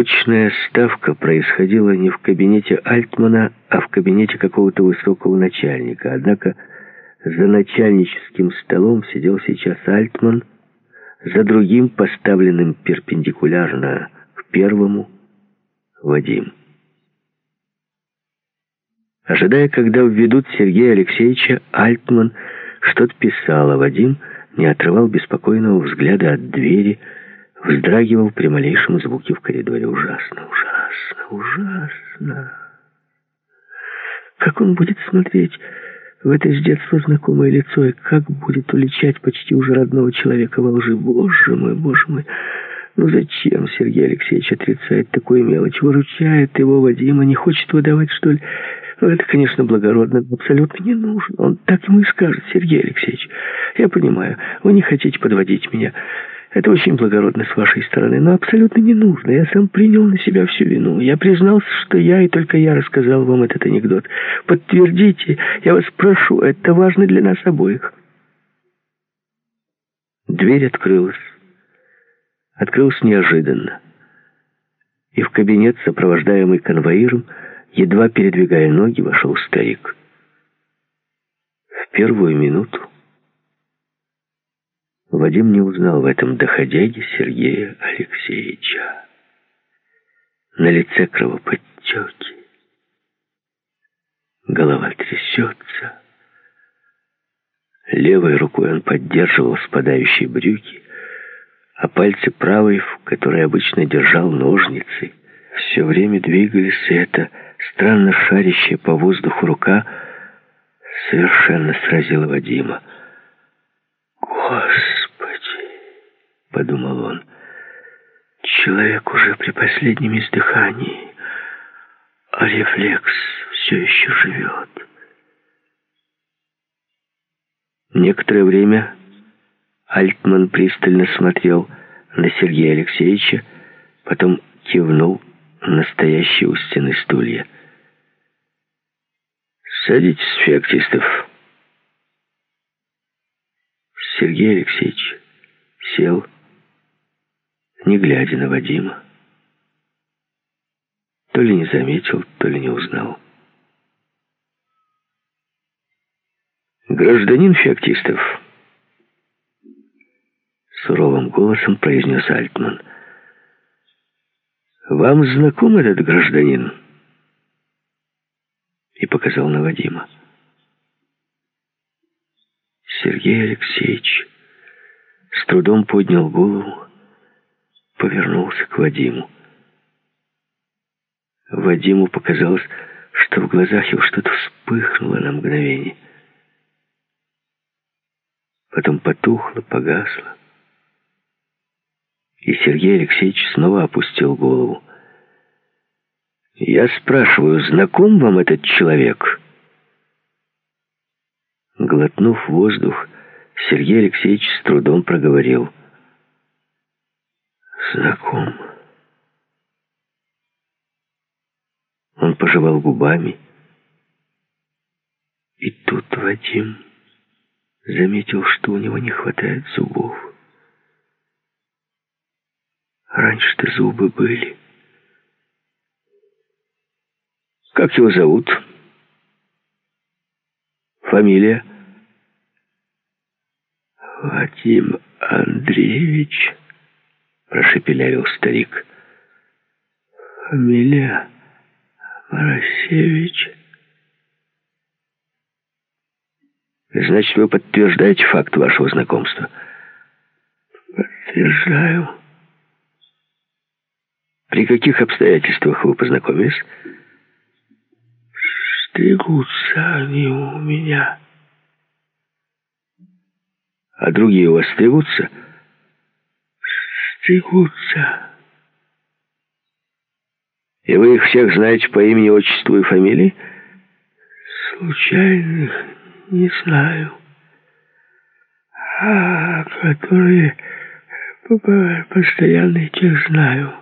Очная ставка происходила не в кабинете Альтмана, а в кабинете какого-то высокого начальника. Однако за начальническим столом сидел сейчас Альтман, за другим, поставленным перпендикулярно к первому, Вадим. Ожидая, когда введут Сергея Алексеевича, Альтман что-то писал, а Вадим не отрывал беспокойного взгляда от двери, вздрагивал при малейшем звуке в коридоре. Ужасно, ужасно, ужасно. Как он будет смотреть в это с детства знакомое лицо, и как будет уличать почти уже родного человека во лжи? Боже мой, боже мой. Ну зачем Сергей Алексеевич отрицает такую мелочь? Выручает его Вадима, не хочет выдавать, что ли? Ну, это, конечно, благородно, но абсолютно не нужно. Он так ему и скажет: Сергей Алексеевич, я понимаю, вы не хотите подводить меня. Это очень благородно с вашей стороны, но абсолютно не нужно. Я сам принял на себя всю вину. Я признался, что я и только я рассказал вам этот анекдот. Подтвердите, я вас прошу, это важно для нас обоих. Дверь открылась. Открылась неожиданно. И в кабинет, сопровождаемый конвоиром, едва передвигая ноги, вошел старик. В первую минуту Вадим не узнал в этом доходяге Сергея Алексеевича. На лице кровоподтеки. Голова трясется. Левой рукой он поддерживал спадающие брюки, а пальцы правой, в которой обычно держал ножницы, все время двигались, и эта странно шарящая по воздуху рука совершенно сразила Вадима. «Господи!» — подумал он. «Человек уже при последнем издыхании, а рефлекс все еще живет». Некоторое время Альтман пристально смотрел на Сергея Алексеевича, потом кивнул на стоящие у стены стулья. «Садитесь, Феоктистов». Сергей Алексеевич сел, не глядя на Вадима. То ли не заметил, то ли не узнал. «Гражданин Феоктистов», — суровым голосом произнес Альтман, — «вам знаком этот гражданин?» И показал на Вадима. Сергей Алексеевич с трудом поднял голову, повернулся к Вадиму. Вадиму показалось, что в глазах его что-то вспыхнуло на мгновение. Потом потухло, погасло. И Сергей Алексеевич снова опустил голову. «Я спрашиваю, знаком вам этот человек?» Глотнув воздух, Сергей Алексеевич с трудом проговорил: «Знаком». Он пожевал губами, и тут Вадим заметил, что у него не хватает зубов. Раньше-то зубы были. «Как его зовут? Фамилия?» «Вадим Андреевич», — прошепелявил старик. «Фамилия Моросевич». «Значит, вы подтверждаете факт вашего знакомства?» «Подтверждаю». «При каких обстоятельствах вы познакомились?» «Стригутся они у меня». «А другие у вас стригутся?» «Стригутся». «И вы их всех знаете по имени, отчеству и фамилии?» «Случайных не знаю. А которые постоянно тех знаю.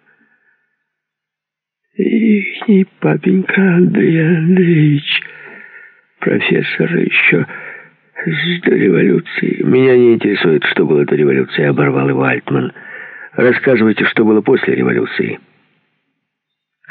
Ихний папенька Андрей Андреевич, профессор еще до революции». «Меня не интересует, что было до революции», — оборвал его Альтман. «Рассказывайте, что было после революции».